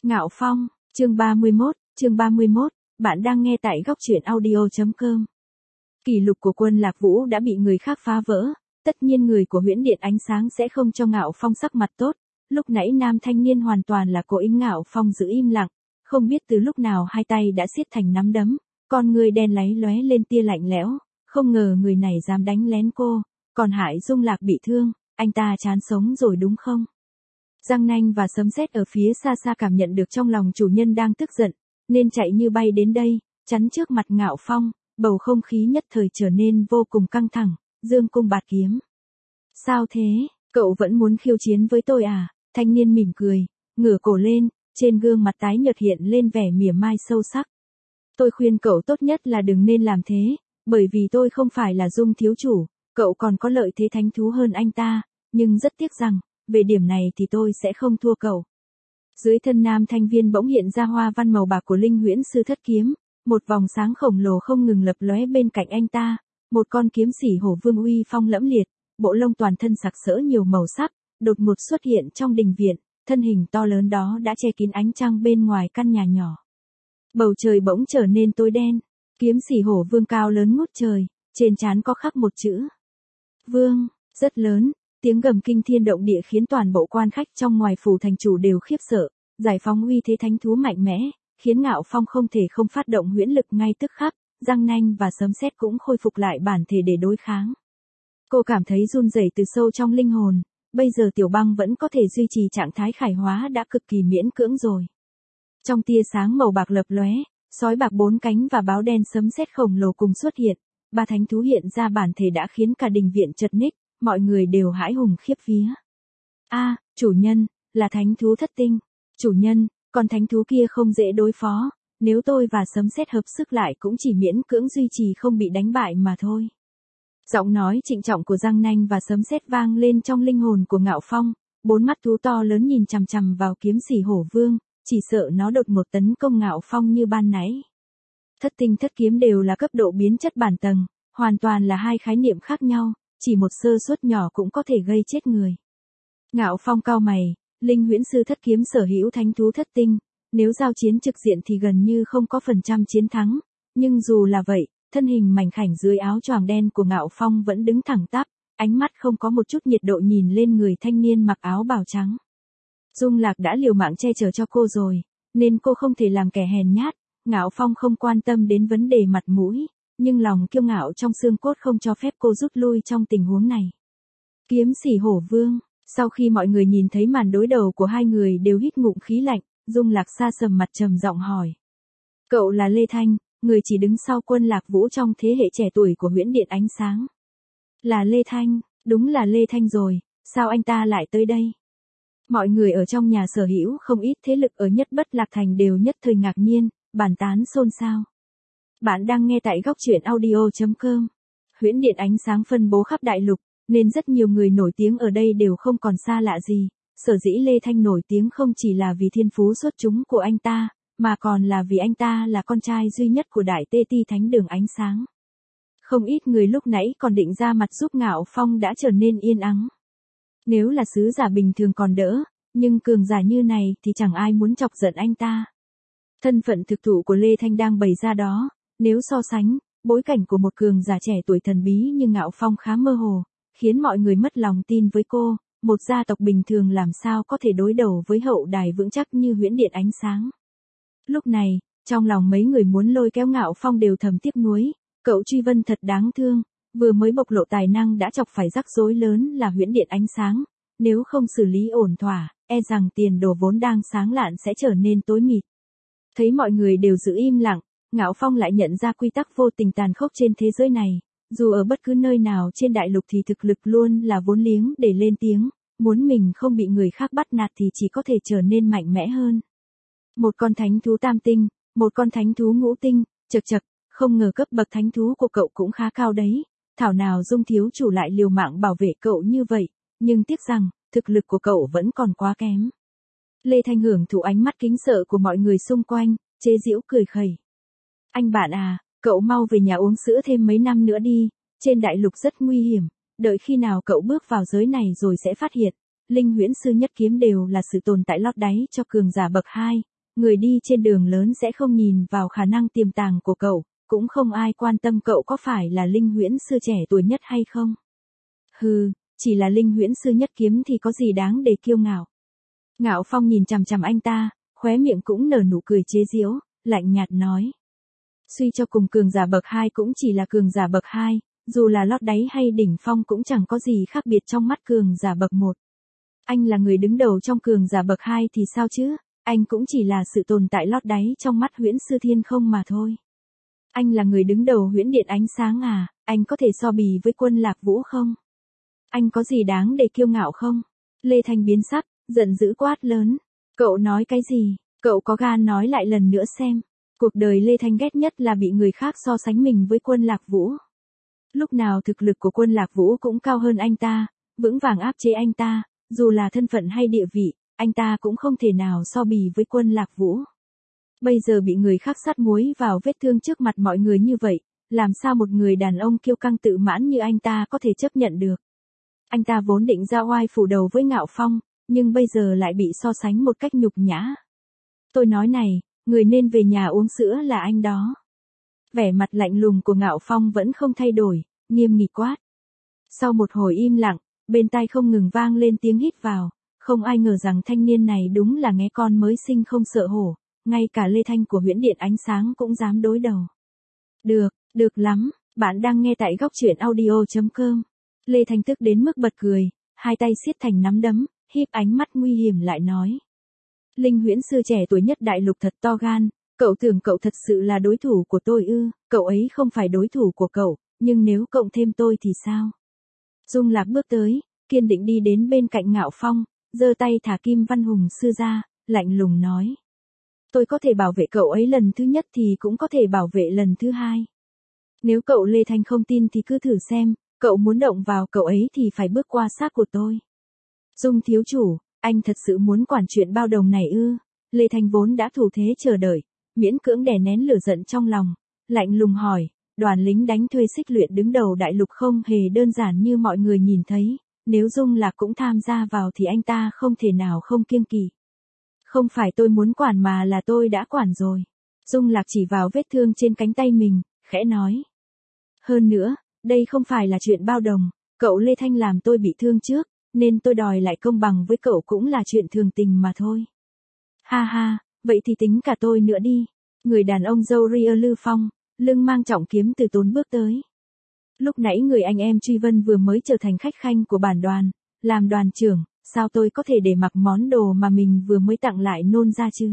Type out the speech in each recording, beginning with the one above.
Ngạo Phong, chương 31, bạn đang nghe tại góc truyện audio.com. Kỷ lục của Quân Lạc Vũ đã bị người khác phá vỡ, tất nhiên người của Huyễn Điện Ánh Sáng sẽ không cho Ngạo Phong sắc mặt tốt. Lúc nãy nam thanh niên hoàn toàn là cố ý, Ngạo Phong giữ im lặng, không biết từ lúc nào hai tay đã siết thành nắm đấm, con người đen láy lóe lên tia lạnh lẽo, không ngờ người này dám đánh lén cô, còn hại Dung Lạc bị thương, anh ta chán sống rồi đúng không? Giang Nanh và Sấm Sét ở phía xa xa cảm nhận được trong lòng chủ nhân đang tức giận, nên chạy như bay đến đây, chắn trước mặt Ngạo Phong, bầu không khí nhất thời trở nên vô cùng căng thẳng, dương cung bạt kiếm. Sao thế, cậu vẫn muốn khiêu chiến với tôi à? Thanh niên mỉm cười, ngửa cổ lên, trên gương mặt tái nhợt hiện lên vẻ mỉa mai sâu sắc. Tôi khuyên cậu tốt nhất là đừng nên làm thế, bởi vì tôi không phải là Dung thiếu chủ, cậu còn có lợi thế thánh thú hơn anh ta, nhưng rất tiếc rằng, về điểm này thì tôi sẽ không thua cậu. Dưới thân nam thanh viên bỗng hiện ra hoa văn màu bạc của Linh Huyễn Sư Thất Kiếm, một vòng sáng khổng lồ không ngừng lập lóe bên cạnh anh ta, một con kiếm sỉ hổ vương uy phong lẫm liệt, bộ lông toàn thân sặc sỡ nhiều màu sắc, đột ngột xuất hiện trong đình viện, thân hình to lớn đó đã che kín ánh trăng bên ngoài căn nhà nhỏ. Bầu trời bỗng trở nên tối đen, kiếm sỉ hổ vương cao lớn ngút trời, trên trán có khắc một chữ Vương, rất lớn. Tiếng gầm kinh thiên động địa khiến toàn bộ quan khách trong ngoài phủ thành chủ đều khiếp sợ, giải phóng uy thế thánh thú mạnh mẽ, khiến Ngạo Phong không thể không phát động huyễn lực ngay tức khắc, Giang Nanh và Sấm Sét cũng khôi phục lại bản thể để đối kháng. Cô cảm thấy run rẩy từ sâu trong linh hồn, bây giờ Tiểu Băng vẫn có thể duy trì trạng thái khải hóa đã cực kỳ miễn cưỡng rồi. Trong tia sáng màu bạc lập lóe, sói bạc bốn cánh và báo đen Sấm Sét khổng lồ cùng xuất hiện, ba thánh thú hiện ra bản thể đã khiến cả đình viện chật ních. Mọi người đều hãi hùng khiếp vía. Chủ nhân, là thánh thú thất tinh. Chủ nhân, con thánh thú kia không dễ đối phó, nếu tôi và Sấm Sét hợp sức lại cũng chỉ miễn cưỡng duy trì không bị đánh bại mà thôi. Giọng nói trịnh trọng của Giang Nanh và Sấm Sét vang lên trong linh hồn của Ngạo Phong, bốn mắt thú to lớn nhìn chằm chằm vào kiếm sỉ hổ vương, chỉ sợ nó đột ngột tấn công Ngạo Phong như ban nãy. Thất tinh thất kiếm đều là cấp độ biến chất bản tầng, hoàn toàn là hai khái niệm khác nhau. Chỉ một sơ suất nhỏ cũng có thể gây chết người. Ngạo Phong cau mày, Linh Huyễn Sư Thất Kiếm sở hữu thánh thú thất tinh, nếu giao chiến trực diện thì gần như không có phần trăm chiến thắng, nhưng dù là vậy, thân hình mảnh khảnh dưới áo choàng đen của Ngạo Phong vẫn đứng thẳng tắp, ánh mắt không có một chút nhiệt độ nhìn lên người thanh niên mặc áo bào trắng. Dung Lạc đã liều mạng che chở cho cô rồi, nên cô không thể làm kẻ hèn nhát, Ngạo Phong không quan tâm đến vấn đề mặt mũi. Nhưng lòng kiêu ngạo trong xương cốt không cho phép cô rút lui trong tình huống này. Kiếm sỉ hổ vương, sau khi mọi người nhìn thấy màn đối đầu của hai người đều hít ngụm khí lạnh, Dung Lạc xa sầm mặt trầm giọng hỏi. Cậu là Lê Thanh, người chỉ đứng sau Quân Lạc Vũ trong thế hệ trẻ tuổi của Huyễn Điện Ánh Sáng. Là Lê Thanh, đúng là Lê Thanh rồi, sao anh ta lại tới đây? Mọi người ở trong nhà sở hữu không ít thế lực ở Nhất Bất Lạc Thành đều nhất thời ngạc nhiên, bàn tán xôn xao. Bạn đang nghe tại góc truyện audio.com. Huyễn Điện Ánh Sáng phân bố khắp đại lục, nên rất nhiều người nổi tiếng ở đây đều không còn xa lạ gì. Sở dĩ Lê Thanh nổi tiếng không chỉ là vì thiên phú xuất chúng của anh ta, mà còn là vì anh ta là con trai duy nhất của Đại Tê Ti Thánh Đường Ánh Sáng. Không ít người lúc nãy còn định ra mặt giúp Ngạo Phong đã trở nên yên ắng. Nếu là sứ giả bình thường còn đỡ, nhưng cường giả như này thì chẳng ai muốn chọc giận anh ta. Thân phận thực thụ của Lê Thanh đang bày ra đó. Nếu so sánh, bối cảnh của một cường giả trẻ tuổi thần bí như Ngạo Phong khá mơ hồ, khiến mọi người mất lòng tin với cô, một gia tộc bình thường làm sao có thể đối đầu với hậu đài vững chắc như Huyễn Điện Ánh Sáng. Lúc này, trong lòng mấy người muốn lôi kéo Ngạo Phong đều thầm tiếc nuối, cậu Truy Vân thật đáng thương, vừa mới bộc lộ tài năng đã chọc phải rắc rối lớn là Huyễn Điện Ánh Sáng, nếu không xử lý ổn thỏa, e rằng tiền đồ vốn đang sáng lạn sẽ trở nên tối mịt. Thấy mọi người đều giữ im lặng, Ngạo Phong lại nhận ra quy tắc vô tình tàn khốc trên thế giới này, dù ở bất cứ nơi nào trên đại lục thì thực lực luôn là vốn liếng để lên tiếng, muốn mình không bị người khác bắt nạt thì chỉ có thể trở nên mạnh mẽ hơn. Một con thánh thú tam tinh, một con thánh thú ngũ tinh, chậc chậc, không ngờ cấp bậc thánh thú của cậu cũng khá cao đấy, thảo nào Dung thiếu chủ lại liều mạng bảo vệ cậu như vậy, nhưng tiếc rằng, thực lực của cậu vẫn còn quá kém. Lê Thanh hưởng thụ ánh mắt kính sợ của mọi người xung quanh, chế giễu cười khẩy. Anh bạn à, cậu mau về nhà uống sữa thêm mấy năm nữa đi, trên đại lục rất nguy hiểm, đợi khi nào cậu bước vào giới này rồi sẽ phát hiện, Linh Huyễn Sư Nhất Kiếm đều là sự tồn tại lót đáy cho cường giả bậc 2, Người đi trên đường lớn sẽ không nhìn vào khả năng tiềm tàng của cậu, cũng không ai quan tâm cậu có phải là Linh Huyễn Sư trẻ tuổi nhất hay không. Hừ, chỉ là Linh Huyễn Sư nhất kiếm thì có gì đáng để kiêu ngạo. Ngạo Phong nhìn chằm chằm anh ta, khóe miệng cũng nở nụ cười chế giễu, lạnh nhạt nói. Suy cho cùng cường giả bậc 2 cũng chỉ là cường giả bậc 2, dù là lót đáy hay đỉnh phong cũng chẳng có gì khác biệt trong mắt cường giả bậc 1. Anh là người đứng đầu trong cường giả bậc 2 thì sao chứ, anh cũng chỉ là sự tồn tại lót đáy trong mắt Huyễn Sư Thiên không mà thôi. Anh là người đứng đầu Huyễn Điện Ánh Sáng à, anh có thể so bì với Quân Lạc Vũ không? Anh có gì đáng để kiêu ngạo không? Lê Thanh biến sắc, giận dữ quát lớn. Cậu nói cái gì? Cậu có gan nói lại lần nữa xem. Cuộc đời Lê Thanh ghét nhất là bị người khác so sánh mình với Quân Lạc Vũ. Lúc nào thực lực của Quân Lạc Vũ cũng cao hơn anh ta, vững vàng áp chế anh ta, dù là thân phận hay địa vị, anh ta cũng không thể nào so bì với Quân Lạc Vũ. Bây giờ bị người khác sát muối vào vết thương trước mặt mọi người như vậy, làm sao một người đàn ông kiêu căng tự mãn như anh ta có thể chấp nhận được. Anh ta vốn định ra oai phủ đầu với Ngạo Phong, nhưng bây giờ lại bị so sánh một cách nhục nhã. Tôi nói này, người nên về nhà uống sữa là anh đó. Vẻ mặt lạnh lùng của Ngạo Phong vẫn không thay đổi, nghiêm nghị quát. Sau một hồi im lặng, bên tai không ngừng vang lên tiếng hít vào, không ai ngờ rằng thanh niên này đúng là nghé con mới sinh không sợ hổ, ngay cả Lê Thanh của Huyễn Điện Ánh Sáng cũng dám đối đầu. Được lắm, bạn đang nghe tại góc truyện audio.com. Lê Thanh tức đến mức bật cười, hai tay siết thành nắm đấm, híp ánh mắt nguy hiểm lại nói. Linh Huyễn Sư trẻ tuổi nhất đại lục thật to gan, cậu tưởng cậu thật sự là đối thủ của tôi ư? Cậu ấy không phải đối thủ của cậu, nhưng nếu cộng thêm tôi thì sao? Dung Lạc bước tới, kiên định đi đến bên cạnh Ngạo Phong, giơ tay thả Kim Văn Hùng Sư ra, lạnh lùng nói. Tôi có thể bảo vệ cậu ấy lần thứ nhất thì cũng có thể bảo vệ lần thứ hai. Nếu cậu Lê Thanh không tin thì cứ thử xem, cậu muốn động vào cậu ấy thì phải bước qua xác của tôi. Dung thiếu chủ, anh thật sự muốn quản chuyện bao đồng này ư? Lê Thanh vốn đã thủ thế chờ đợi, miễn cưỡng đè nén lửa giận trong lòng, lạnh lùng hỏi, đoàn lính đánh thuê xích luyện đứng đầu đại lục không hề đơn giản như mọi người nhìn thấy, nếu Dung Lạc cũng tham gia vào thì anh ta không thể nào không kiêng kỵ. Không phải tôi muốn quản mà là tôi đã quản rồi. Dung Lạc chỉ vào vết thương trên cánh tay mình, khẽ nói. Hơn nữa, đây không phải là chuyện bao đồng, cậu Lê Thanh làm tôi bị thương trước, nên tôi đòi lại công bằng với cậu cũng là chuyện thường tình mà thôi. Ha ha, vậy thì tính cả tôi nữa đi. Người đàn ông râu ria Lư Phong, lưng mang trọng kiếm từ tốn bước tới. Lúc nãy người anh em Truy Vân vừa mới trở thành khách khanh của bản đoàn, làm đoàn trưởng, sao tôi có thể để mặc món đồ mà mình vừa mới tặng lại nôn ra chứ?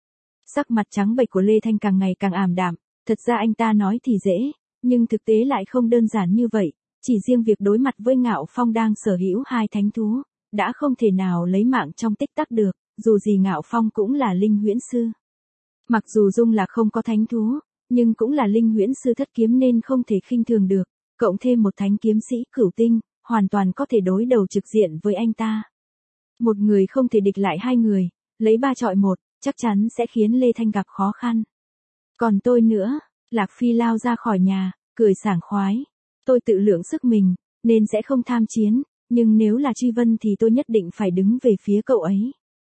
Sắc mặt trắng bệch của Lê Thanh càng ngày càng ảm đạm, thật ra anh ta nói thì dễ, nhưng thực tế lại không đơn giản như vậy, chỉ riêng việc đối mặt với Ngạo Phong đang sở hữu hai thánh thú, đã không thể nào lấy mạng trong tích tắc được, dù gì Ngạo Phong cũng là Linh Huyễn Sư. Mặc dù Dung Lạc không có thánh thú, nhưng cũng là Linh Huyễn Sư thất kiếm nên không thể khinh thường được, cộng thêm một thánh kiếm sĩ cửu tinh, hoàn toàn có thể đối đầu trực diện với anh ta. Một người không thể địch lại hai người, lấy 3 chọi 1, chắc chắn sẽ khiến Lê Thanh gặp khó khăn. Còn tôi nữa, Lạc Phi lao ra khỏi nhà, cười sảng khoái. Tôi tự lượng sức mình, nên sẽ không tham chiến, nhưng nếu là Truy Vân thì tôi nhất định phải đứng về phía cậu ấy.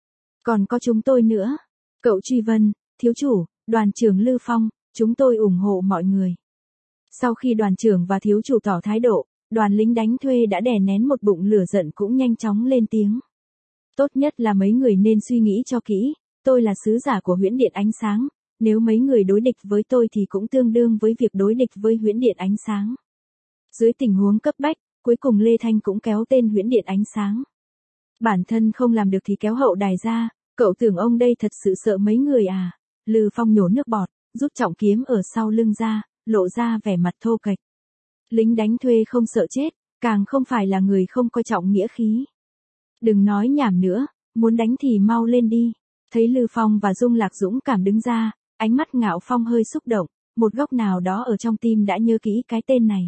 Còn có chúng tôi nữa. Cậu Truy Vân, thiếu chủ, đoàn trưởng Lư Phong, chúng tôi ủng hộ mọi người. Sau khi đoàn trưởng và thiếu chủ tỏ thái độ, đoàn lính đánh thuê đã đè nén một bụng lửa giận cũng nhanh chóng lên tiếng. Tốt nhất là mấy người nên suy nghĩ cho kỹ, tôi là sứ giả của Huyễn Điện Ánh Sáng, nếu mấy người đối địch với tôi thì cũng tương đương với việc đối địch với Huyễn Điện Ánh Sáng. Dưới tình huống cấp bách, cuối cùng Lê Thanh cũng kéo tên Huyễn Điện Ánh Sáng. Bản thân không làm được thì kéo hậu đài ra, cậu tưởng ông đây thật sự sợ mấy người à? Lư Phong nhổ nước bọt, rút trọng kiếm ở sau lưng ra, lộ ra vẻ mặt thô kệch. Lính đánh thuê không sợ chết, càng không phải là người không coi trọng nghĩa khí. Đừng nói nhảm nữa, muốn đánh thì mau lên đi. Thấy Lư Phong và Dung Lạc dũng cảm đứng ra, ánh mắt Ngạo Phong hơi xúc động, một góc nào đó ở trong tim đã nhớ kỹ cái tên này.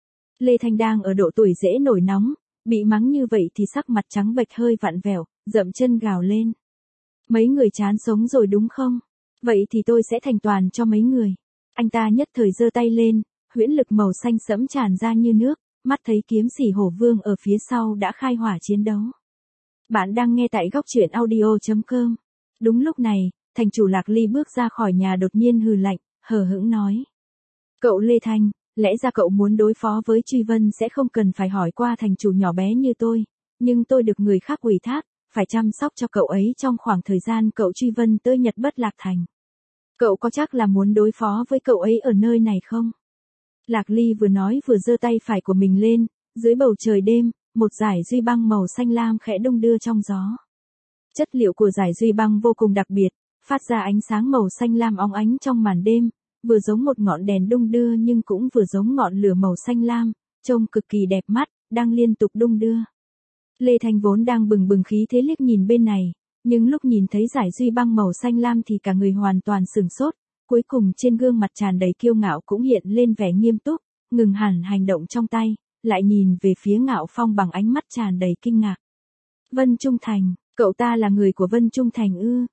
Lê Thanh đang ở độ tuổi dễ nổi nóng, bị mắng như vậy thì sắc mặt trắng bệch hơi vặn vẹo, dậm chân gào lên. Mấy người chán sống rồi đúng không? Vậy thì tôi sẽ thành toàn cho mấy người. Anh ta nhất thời giơ tay lên, huyễn lực màu xanh sẫm tràn ra như nước, mắt thấy kiếm sĩ hổ vương ở phía sau đã khai hỏa chiến đấu. Bạn đang nghe tại góc truyện audio.com. Đúng lúc này, thành chủ Lạc Ly bước ra khỏi nhà đột nhiên hừ lạnh, hờ hững nói. Cậu Lê Thanh, lẽ ra cậu muốn đối phó với Truy Vân sẽ không cần phải hỏi qua thành chủ nhỏ bé như tôi, nhưng tôi được người khác ủy thác, phải chăm sóc cho cậu ấy trong khoảng thời gian cậu Truy Vân tới Nhật Bất Lạc Thành. Cậu có chắc là muốn đối phó với cậu ấy ở nơi này không? Lạc Ly vừa nói vừa giơ tay phải của mình lên, dưới bầu trời đêm, một dải duy băng màu xanh lam khẽ đung đưa trong gió. Chất liệu của dải duy băng vô cùng đặc biệt, phát ra ánh sáng màu xanh lam óng ánh trong màn đêm, vừa giống một ngọn đèn đung đưa nhưng cũng vừa giống ngọn lửa màu xanh lam, trông cực kỳ đẹp mắt, đang liên tục đung đưa. Lê Thanh vốn đang bừng bừng khí thế liếc nhìn bên này, nhưng lúc nhìn thấy dải duy băng màu xanh lam thì cả người hoàn toàn sửng sốt, cuối cùng trên gương mặt tràn đầy kiêu ngạo cũng hiện lên vẻ nghiêm túc, ngừng hẳn hành động trong tay, lại nhìn về phía Ngạo Phong bằng ánh mắt tràn đầy kinh ngạc. Vân Trung Thành, cậu ta là người của Vân Trung Thành ư?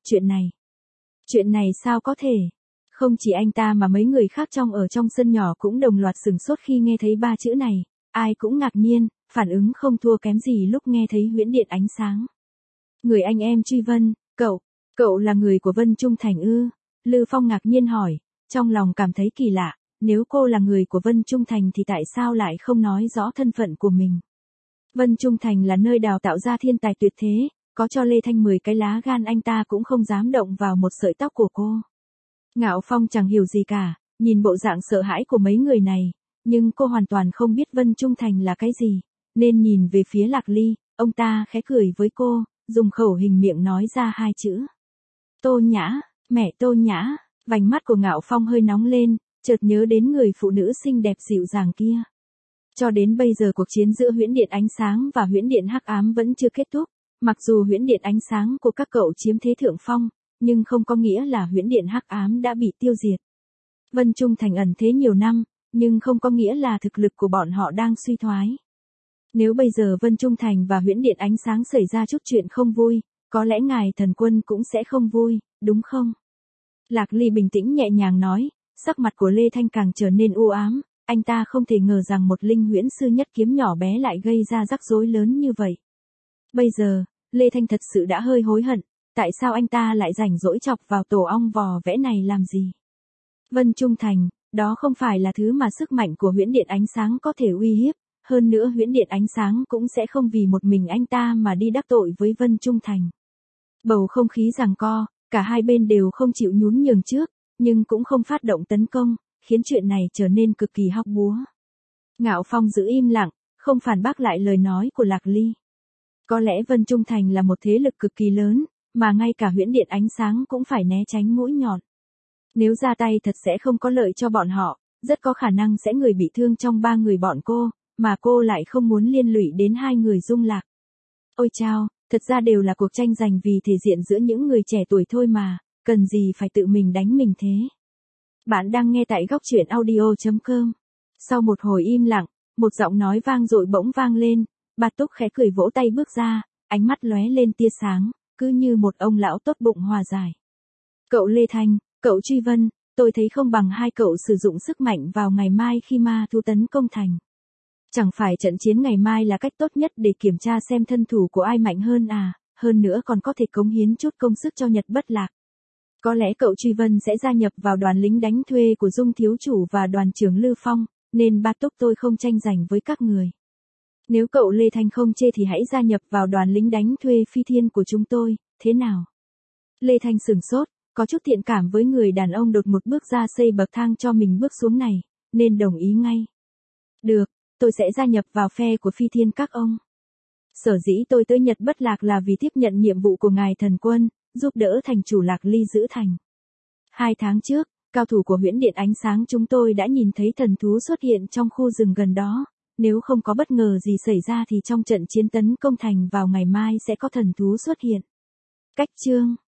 Chuyện này sao có thể? Không chỉ anh ta mà mấy người khác ở trong sân nhỏ cũng đồng loạt sửng sốt khi nghe thấy ba chữ này, ai cũng ngạc nhiên, phản ứng không thua kém gì lúc nghe thấy huyễn điện ánh sáng. Người anh em Truy Vân, cậu là người của Vân Trung Thành ư? Lư Phong ngạc nhiên hỏi, trong lòng cảm thấy kỳ lạ, nếu cô là người của Vân Trung Thành thì tại sao lại không nói rõ thân phận của mình? Vân Trung Thành là nơi đào tạo ra thiên tài tuyệt thế, có cho Lê Thanh 10 cái lá gan anh ta cũng không dám động vào một sợi tóc của cô. Ngạo Phong chẳng hiểu gì cả, nhìn bộ dạng sợ hãi của mấy người này, nhưng cô hoàn toàn không biết Vân Trung Thành là cái gì, nên nhìn về phía Lạc Ly, ông ta khẽ cười với cô, dùng khẩu hình miệng nói ra hai chữ. Tô Nhã, mẹ Tô Nhã, vành mắt của Ngạo Phong hơi nóng lên, chợt nhớ đến người phụ nữ xinh đẹp dịu dàng kia. Cho đến bây giờ cuộc chiến giữa huyễn điện ánh sáng và huyễn điện hắc ám vẫn chưa kết thúc, mặc dù huyễn điện ánh sáng của các cậu chiếm thế thượng phong, nhưng không có nghĩa là huyễn điện hắc ám đã bị tiêu diệt. Vân Trung Thành ẩn thế nhiều năm, nhưng không có nghĩa là thực lực của bọn họ đang suy thoái. Nếu bây giờ Vân Trung Thành và huyễn điện ánh sáng xảy ra chút chuyện không vui, có lẽ ngài thần quân cũng sẽ không vui, đúng không? Lạc Ly bình tĩnh nhẹ nhàng nói, sắc mặt của Lê Thanh càng trở nên u ám, anh ta không thể ngờ rằng một linh huyễn sư nhất kiếm nhỏ bé lại gây ra rắc rối lớn như vậy. Bây giờ, Lê Thanh thật sự đã hơi hối hận, tại sao anh ta lại rảnh rỗi chọc vào tổ ong vò vẽ này làm gì? Vân Trung Thành, đó không phải là thứ mà sức mạnh của huyễn điện ánh sáng có thể uy hiếp, hơn nữa huyễn điện ánh sáng cũng sẽ không vì một mình anh ta mà đi đắc tội với Vân Trung Thành. Bầu không khí giằng co, cả hai bên đều không chịu nhún nhường trước, nhưng cũng không phát động tấn công, khiến chuyện này trở nên cực kỳ hóc búa. Ngạo Phong giữ im lặng, không phản bác lại lời nói của Lạc Ly. Có lẽ Vân Trung Thành là một thế lực cực kỳ lớn, mà ngay cả huyễn điện ánh sáng cũng phải né tránh mũi nhọn. Nếu ra tay thật sẽ không có lợi cho bọn họ, rất có khả năng sẽ người bị thương trong ba người bọn cô, mà cô lại không muốn liên lụy đến hai người Dung Lạc. Ôi chao, thật ra đều là cuộc tranh giành vì thể diện giữa những người trẻ tuổi thôi mà, cần gì phải tự mình đánh mình thế. Bạn đang nghe tại góc truyện audio.com. Sau một hồi im lặng, một giọng nói vang dội bỗng vang lên, Bạt Túc khẽ cười vỗ tay bước ra, ánh mắt lóe lên tia sáng, cứ như một ông lão tốt bụng hòa giải. Cậu Lê Thanh, cậu Truy Vân, tôi thấy không bằng hai cậu sử dụng sức mạnh vào ngày mai khi ma thú tấn công thành. Chẳng phải trận chiến ngày mai là cách tốt nhất để kiểm tra xem thân thủ của ai mạnh hơn à, hơn nữa còn có thể cống hiến chút công sức cho Nhật Bất Lạc. Có lẽ cậu Truy Vân sẽ gia nhập vào đoàn lính đánh thuê của Dung thiếu chủ và đoàn trưởng Lư Phong, nên Bạt Túc tôi không tranh giành với các người. Nếu cậu Lê Thanh không chê thì hãy gia nhập vào đoàn lính đánh thuê Phi Thiên của chúng tôi, thế nào? Lê Thanh sửng sốt, có chút thiện cảm với người đàn ông đột một bước ra xây bậc thang cho mình bước xuống này, nên đồng ý ngay. Được, tôi sẽ gia nhập vào phe của Phi Thiên các ông. Sở dĩ tôi tới Nhật Bất Lạc là vì tiếp nhận nhiệm vụ của ngài thần quân, giúp đỡ thành chủ Lạc Ly giữ thành. 2 tháng trước, cao thủ của huyễn điện ánh sáng chúng tôi đã nhìn thấy thần thú xuất hiện trong khu rừng gần đó, nếu không có bất ngờ gì xảy ra thì trong trận chiến tấn công thành vào ngày mai sẽ có thần thú xuất hiện. Cách chương